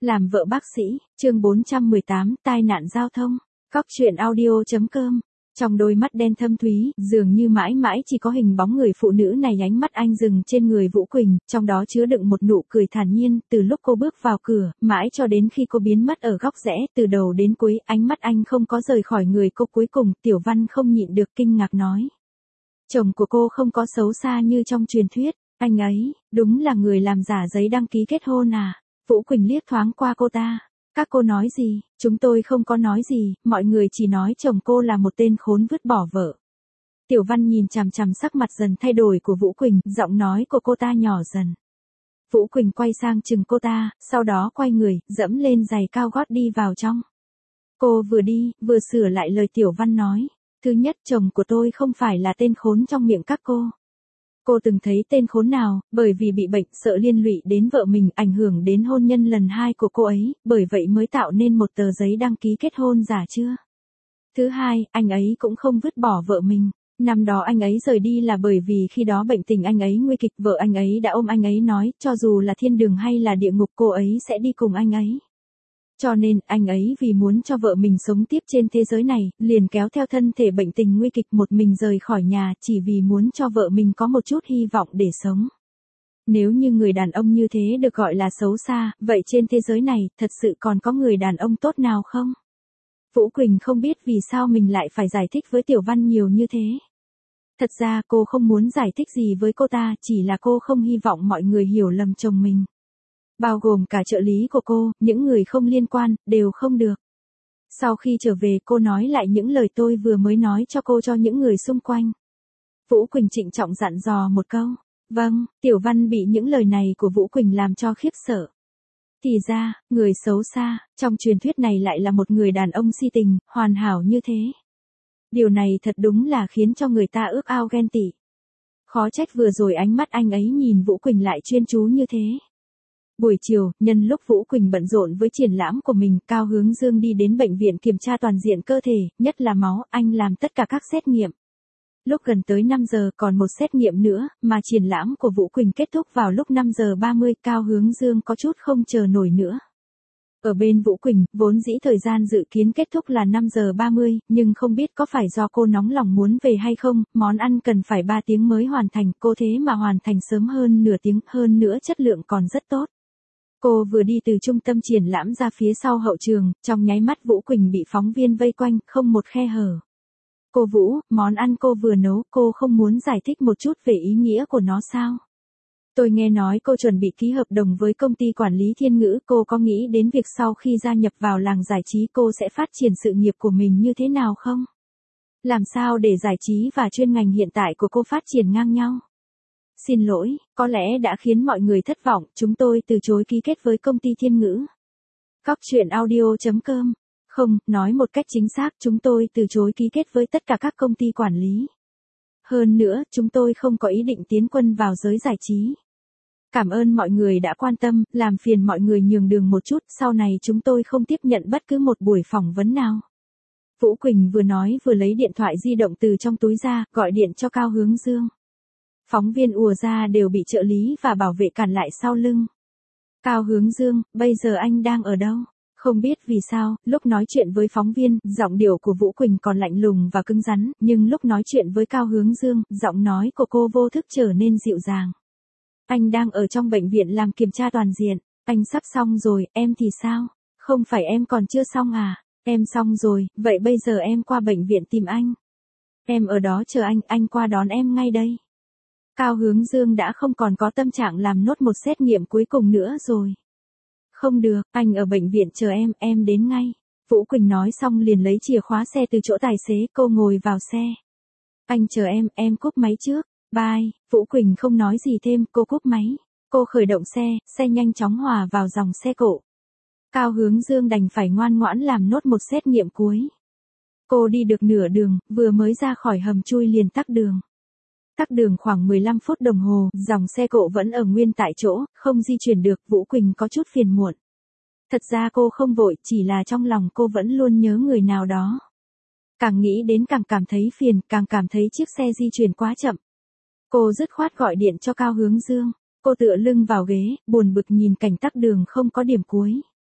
Làm vợ bác sĩ, chương 418, tai nạn giao thông. Cóc truyện audio.com. Trong đôi mắt đen thâm thúy, dường như mãi mãi chỉ có hình bóng người phụ nữ này, ánh mắt anh dừng trên người Vũ Quỳnh, trong đó chứa đựng một nụ cười thản nhiên, từ lúc cô bước vào cửa, mãi cho đến khi cô biến mất ở góc rẽ, từ đầu đến cuối, ánh mắt anh không có rời khỏi người cô. Cuối cùng, Tiểu Văn không nhịn được kinh ngạc nói. Chồng của cô không có xấu xa như trong truyền thuyết, anh ấy, đúng là người làm giả giấy đăng ký kết hôn à? Vũ Quỳnh liếc thoáng qua cô ta. Các cô nói gì? Chúng tôi không có nói gì, mọi người chỉ nói chồng cô là một tên khốn vứt bỏ vợ. Tiểu Văn nhìn chằm chằm sắc mặt dần thay đổi của Vũ Quỳnh, giọng nói của cô ta nhỏ dần. Vũ Quỳnh quay sang chừng cô ta, sau đó quay người, dẫm lên giày cao gót đi vào trong. Cô vừa đi, vừa sửa lại lời Tiểu Văn nói. Thứ nhất, chồng của tôi không phải là tên khốn trong miệng các cô. Cô từng thấy tên khốn nào, bởi vì bị bệnh, sợ liên lụy đến vợ mình, ảnh hưởng đến hôn nhân lần 2 của cô ấy, bởi vậy mới tạo nên một tờ giấy đăng ký kết hôn giả chưa? Thứ hai, anh ấy cũng không vứt bỏ vợ mình. Năm đó anh ấy rời đi là bởi vì khi đó bệnh tình anh ấy nguy kịch, vợ anh ấy đã ôm anh ấy nói, cho dù là thiên đường hay là địa ngục cô ấy sẽ đi cùng anh ấy. Cho nên, anh ấy vì muốn cho vợ mình sống tiếp trên thế giới này, liền kéo theo thân thể bệnh tình nguy kịch một mình rời khỏi nhà, chỉ vì muốn cho vợ mình có một chút hy vọng để sống. Nếu như người đàn ông như thế được gọi là xấu xa, vậy trên thế giới này, thật sự còn có người đàn ông tốt nào không? Vũ Quỳnh không biết vì sao mình lại phải giải thích với Tiểu Văn nhiều như thế. Thật ra cô không muốn giải thích gì với cô ta, chỉ là cô không hy vọng mọi người hiểu lầm chồng mình. Bao gồm cả trợ lý của cô, những người không liên quan, đều không được. Sau khi trở về cô nói lại những lời tôi vừa mới nói cho cô cho những người xung quanh. Vũ Quỳnh trịnh trọng dặn dò một câu. Vâng, Tiểu Văn bị những lời này của Vũ Quỳnh làm cho khiếp sợ. Thì ra, người xấu xa, trong truyền thuyết này lại là một người đàn ông si tình, hoàn hảo như thế. Điều này thật đúng là khiến cho người ta ước ao ghen tị. Khó trách vừa rồi ánh mắt anh ấy nhìn Vũ Quỳnh lại chuyên chú như thế. Buổi chiều, nhân lúc Vũ Quỳnh bận rộn với triển lãm của mình, Cao Hướng Dương đi đến bệnh viện kiểm tra toàn diện cơ thể, nhất là máu, anh làm tất cả các xét nghiệm. Lúc gần tới 5 giờ còn một xét nghiệm nữa, mà triển lãm của Vũ Quỳnh kết thúc vào lúc 5 giờ 30, Cao Hướng Dương có chút không chờ nổi nữa. Ở bên Vũ Quỳnh, vốn dĩ thời gian dự kiến kết thúc là 5 giờ 30, nhưng không biết có phải do cô nóng lòng muốn về hay không, món ăn cần phải 3 tiếng mới hoàn thành, cô thế mà hoàn thành sớm hơn nửa tiếng, hơn nữa chất lượng còn rất tốt. Cô vừa đi từ trung tâm triển lãm ra phía sau hậu trường, trong nháy mắt Vũ Quỳnh bị phóng viên vây quanh, không một khe hở. Cô Vũ, món ăn cô vừa nấu, cô không muốn giải thích một chút về ý nghĩa của nó sao? Tôi nghe nói cô chuẩn bị ký hợp đồng với công ty quản lý Thiên Ngữ, cô có nghĩ đến việc sau khi gia nhập vào làng giải trí cô sẽ phát triển sự nghiệp của mình như thế nào không? Làm sao để giải trí và chuyên ngành hiện tại của cô phát triển ngang nhau? Xin lỗi, có lẽ đã khiến mọi người thất vọng, chúng tôi từ chối ký kết với công ty Thiên Ngữ. Cóc truyện audio.com. Không, nói một cách chính xác, chúng tôi từ chối ký kết với tất cả các công ty quản lý. Hơn nữa, chúng tôi không có ý định tiến quân vào giới giải trí. Cảm ơn mọi người đã quan tâm, làm phiền mọi người nhường đường một chút, sau này chúng tôi không tiếp nhận bất cứ một buổi phỏng vấn nào. Vũ Quỳnh vừa nói vừa lấy điện thoại di động từ trong túi ra, gọi điện cho Cao Hướng Dương. Phóng viên ùa ra đều bị trợ lý và bảo vệ cản lại sau lưng. Cao Hướng Dương, bây giờ anh đang ở đâu? Không biết vì sao, lúc nói chuyện với phóng viên, giọng điệu của Vũ Quỳnh còn lạnh lùng và cứng rắn, nhưng lúc nói chuyện với Cao Hướng Dương, giọng nói của cô vô thức trở nên dịu dàng. Anh đang ở trong bệnh viện làm kiểm tra toàn diện, anh sắp xong rồi, em thì sao? Không phải em còn chưa xong à? Em xong rồi, vậy bây giờ em qua bệnh viện tìm anh. Em ở đó chờ anh qua đón em ngay đây. Cao Hướng Dương đã không còn có tâm trạng làm nốt một xét nghiệm cuối cùng nữa rồi. Không được, anh ở bệnh viện chờ em đến ngay. Vũ Quỳnh nói xong liền lấy chìa khóa xe từ chỗ tài xế, cô ngồi vào xe. Anh chờ em cúp máy trước, bye. Vũ Quỳnh không nói gì thêm, cô cúp máy. Cô khởi động xe nhanh chóng hòa vào dòng xe cộ. Cao Hướng Dương đành phải ngoan ngoãn làm nốt một xét nghiệm cuối. Cô đi được nửa đường, vừa mới ra khỏi hầm chui liền tắc đường. Tắc đường khoảng 15 phút đồng hồ, dòng xe cộ vẫn ở nguyên tại chỗ, không di chuyển được, Vũ Quỳnh có chút phiền muộn. Thật ra cô không vội, chỉ là trong lòng cô vẫn luôn nhớ người nào đó. Càng nghĩ đến càng cảm thấy phiền, càng cảm thấy chiếc xe di chuyển quá chậm. Cô dứt khoát gọi điện cho Cao Hướng Dương. Cô tựa lưng vào ghế, buồn bực nhìn cảnh tắc đường không có điểm cuối.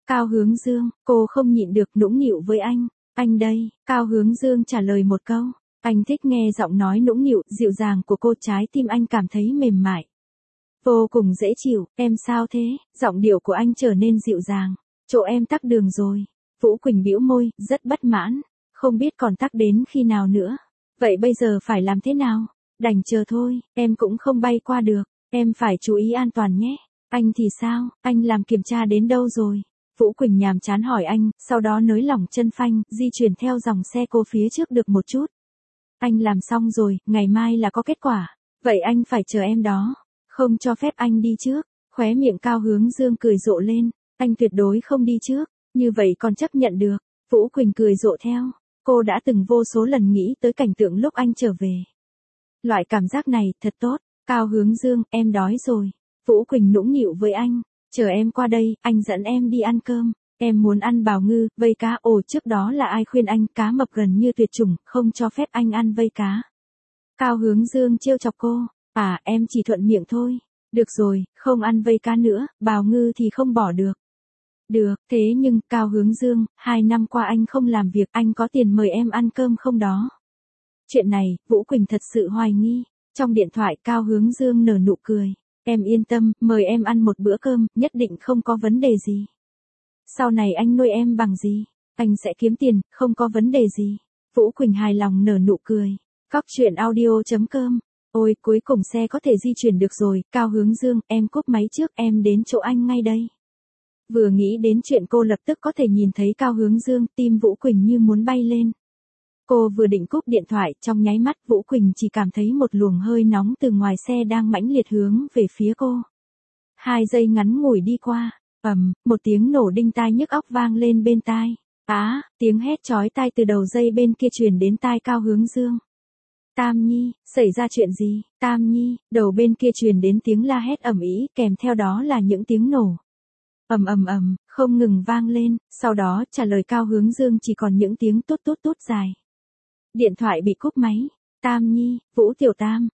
Cao Hướng Dương, cô không nhịn được nũng nịu với anh. Anh đây, Cao Hướng Dương trả lời một câu. Anh thích nghe giọng nói nũng nịu, dịu dàng của cô, trái tim anh cảm thấy mềm mại. Vô cùng dễ chịu, em sao thế? Giọng điệu của anh trở nên dịu dàng. Chỗ em tắc đường rồi. Vũ Quỳnh bĩu môi, rất bất mãn. Không biết còn tắc đến khi nào nữa. Vậy bây giờ phải làm thế nào? Đành chờ thôi, em cũng không bay qua được. Em phải chú ý an toàn nhé. Anh thì sao, anh làm kiểm tra đến đâu rồi? Vũ Quỳnh nhàm chán hỏi anh, sau đó nới lỏng chân phanh, di chuyển theo dòng xe cô phía trước được một chút. Anh làm xong rồi, ngày mai là có kết quả. Vậy anh phải chờ em đó. Không cho phép anh đi trước. Khóe miệng Cao Hướng Dương cười rộ lên. Anh tuyệt đối không đi trước. Như vậy còn chấp nhận được. Vũ Quỳnh cười rộ theo. Cô đã từng vô số lần nghĩ tới cảnh tượng lúc anh trở về. Loại cảm giác này thật tốt. Cao Hướng Dương, em đói rồi. Vũ Quỳnh nũng nịu với anh. Chờ em qua đây, anh dẫn em đi ăn cơm. Em muốn ăn bào ngư, vây cá. Ồ, trước đó là ai khuyên anh, cá mập gần như tuyệt chủng, không cho phép anh ăn vây cá. Cao Hướng Dương trêu chọc cô. À, em chỉ thuận miệng thôi. Được rồi, không ăn vây cá nữa, bào ngư thì không bỏ được. Được, thế nhưng, Cao Hướng Dương, 2 năm qua anh không làm việc, anh có tiền mời em ăn cơm không đó? Chuyện này, Vũ Quỳnh thật sự hoài nghi. Trong điện thoại Cao Hướng Dương nở nụ cười. Em yên tâm, mời em ăn một bữa cơm, nhất định không có vấn đề gì. Sau này anh nuôi em bằng gì? Anh sẽ kiếm tiền, không có vấn đề gì. Vũ Quỳnh hài lòng nở nụ cười. Cóc truyện audio.com. Ôi, cuối cùng xe có thể di chuyển được rồi, Cao Hướng Dương, em cúp máy trước, em đến chỗ anh ngay đây. Vừa nghĩ đến chuyện cô lập tức có thể nhìn thấy Cao Hướng Dương, tim Vũ Quỳnh như muốn bay lên. Cô vừa định cúp điện thoại, trong nháy mắt Vũ Quỳnh chỉ cảm thấy một luồng hơi nóng từ ngoài xe đang mãnh liệt hướng về phía cô. 2 giây ngắn ngủi đi qua, một tiếng nổ đinh tai nhức óc vang lên bên tai. Tiếng hét chói tai từ đầu dây bên kia truyền đến tai Cao Hướng Dương. Tam Nhi, xảy ra chuyện gì? Tam Nhi, đầu bên kia truyền đến tiếng la hét ầm ĩ, kèm theo đó là những tiếng nổ. Không ngừng vang lên, sau đó trả lời Cao Hướng Dương chỉ còn những tiếng tút tút tút dài. Điện thoại bị cúp máy. Tam Nhi, Vũ Tiểu Tam,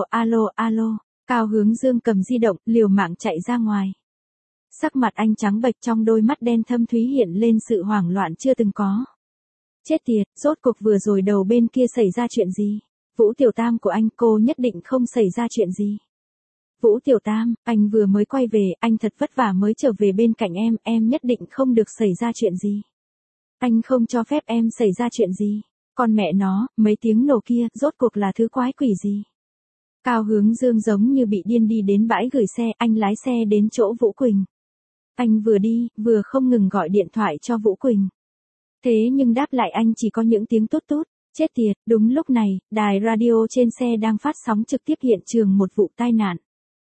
alo. Cao Hướng Dương cầm di động, liều mạng chạy ra ngoài. Sắc mặt anh trắng bệch, trong đôi mắt đen thâm thúy hiện lên sự hoảng loạn chưa từng có. Chết tiệt, rốt cuộc vừa rồi đầu bên kia xảy ra chuyện gì? Vũ Tiểu Tam của anh, cô nhất định không xảy ra chuyện gì. Vũ Tiểu Tam, anh vừa mới quay về, anh thật vất vả mới trở về bên cạnh em nhất định không được xảy ra chuyện gì. Anh không cho phép em xảy ra chuyện gì. Con mẹ nó, mấy tiếng nổ kia, rốt cuộc là thứ quái quỷ gì? Cao Hướng Dương giống như bị điên đi đến bãi gửi xe, anh lái xe đến chỗ Vũ Quỳnh. Anh vừa đi, vừa không ngừng gọi điện thoại cho Vũ Quỳnh. Thế nhưng đáp lại anh chỉ có những tiếng tút tút. Chết tiệt, đúng lúc này, đài radio trên xe đang phát sóng trực tiếp hiện trường một vụ tai nạn.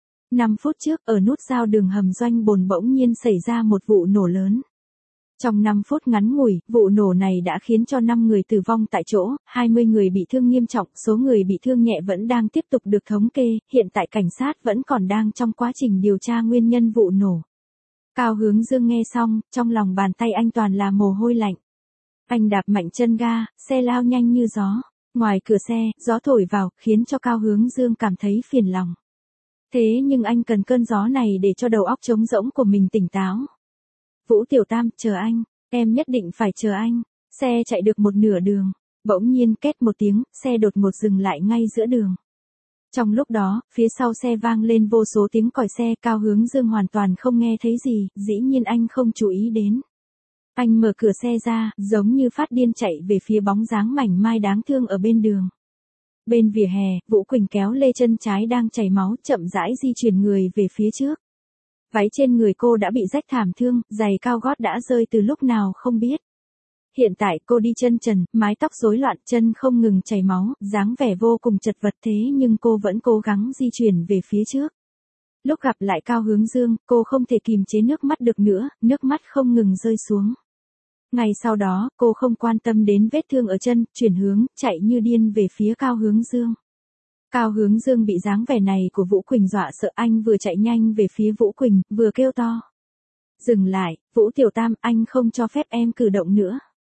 5 phút trước, ở nút giao đường hầm Doanh Bồn bỗng nhiên xảy ra một vụ nổ lớn. Trong 5 phút ngắn ngủi, vụ nổ này đã khiến cho 5 người tử vong tại chỗ, 20 người bị thương nghiêm trọng, số người bị thương nhẹ vẫn đang tiếp tục được thống kê, hiện tại cảnh sát vẫn còn đang trong quá trình điều tra nguyên nhân vụ nổ. Cao Hướng Dương nghe xong, trong lòng bàn tay anh toàn là mồ hôi lạnh. Anh đạp mạnh chân ga, xe lao nhanh như gió. Ngoài cửa xe, gió thổi vào, khiến cho Cao Hướng Dương cảm thấy phiền lòng. Thế nhưng anh cần cơn gió này để cho đầu óc trống rỗng của mình tỉnh táo. Vũ Tiểu Tam, chờ anh, em nhất định phải chờ anh. Xe chạy được một nửa đường, bỗng nhiên két một tiếng, xe đột ngột dừng lại ngay giữa đường. Trong lúc đó, phía sau xe vang lên vô số tiếng còi xe, Cao Hướng Dương hoàn toàn không nghe thấy gì, dĩ nhiên anh không chú ý đến. Anh mở cửa xe ra, giống như phát điên chạy về phía bóng dáng mảnh mai đáng thương ở bên đường. Bên vỉa hè, Vũ Quỳnh kéo lê chân trái đang chảy máu, chậm rãi di chuyển người về phía trước. Váy trên người cô đã bị rách thảm thương, giày cao gót đã rơi từ lúc nào không biết. Hiện tại cô đi chân trần, mái tóc rối loạn, chân không ngừng chảy máu, dáng vẻ vô cùng chật vật, thế nhưng cô vẫn cố gắng di chuyển về phía trước. Lúc gặp lại Cao Hướng Dương, cô không thể kìm chế nước mắt được nữa, nước mắt không ngừng rơi xuống. Ngày sau đó, cô không quan tâm đến vết thương ở chân, chuyển hướng, chạy như điên về phía Cao Hướng Dương. Cao Hướng Dương bị dáng vẻ này của Vũ Quỳnh dọa sợ, anh vừa chạy nhanh về phía Vũ Quỳnh, vừa kêu to. Dừng lại, Vũ Tiểu Tam, anh không cho phép em cử động nữa.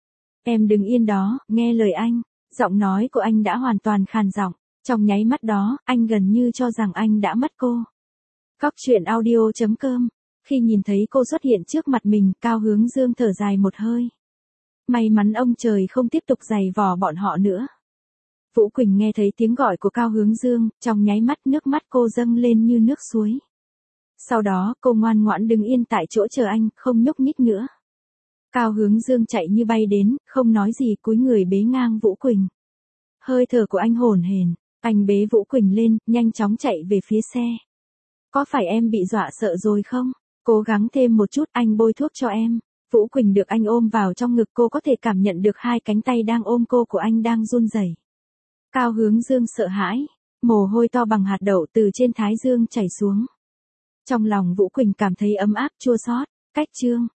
Em đứng yên đó, nghe lời anh. Giọng nói của anh đã hoàn toàn khàn giọng. Trong nháy mắt đó, anh gần như cho rằng anh đã mất cô. Cóc truyện audio.com Khi nhìn thấy cô xuất hiện trước mặt mình, Cao Hướng Dương thở dài một hơi. May mắn ông trời không tiếp tục giày vò bọn họ nữa. Vũ Quỳnh nghe thấy tiếng gọi của Cao Hướng Dương, trong nháy mắt nước mắt cô dâng lên như nước suối. Sau đó cô ngoan ngoãn đứng yên tại chỗ chờ anh, không nhúc nhích nữa. Cao Hướng Dương chạy như bay đến, không nói gì cúi người bế ngang Vũ Quỳnh. Hơi thở của anh hổn hển, anh bế Vũ Quỳnh lên, nhanh chóng chạy về phía xe. Có phải em bị dọa sợ rồi không? Cố gắng thêm một chút, anh bôi thuốc cho em. Vũ Quỳnh được anh ôm vào trong ngực, cô có thể cảm nhận được hai cánh tay đang ôm cô của anh đang run rẩy. Cao Hướng Dương sợ hãi, mồ hôi to bằng hạt đậu từ trên thái dương chảy xuống. Trong lòng Vũ Quỳnh cảm thấy ấm áp chua xót. Cách chương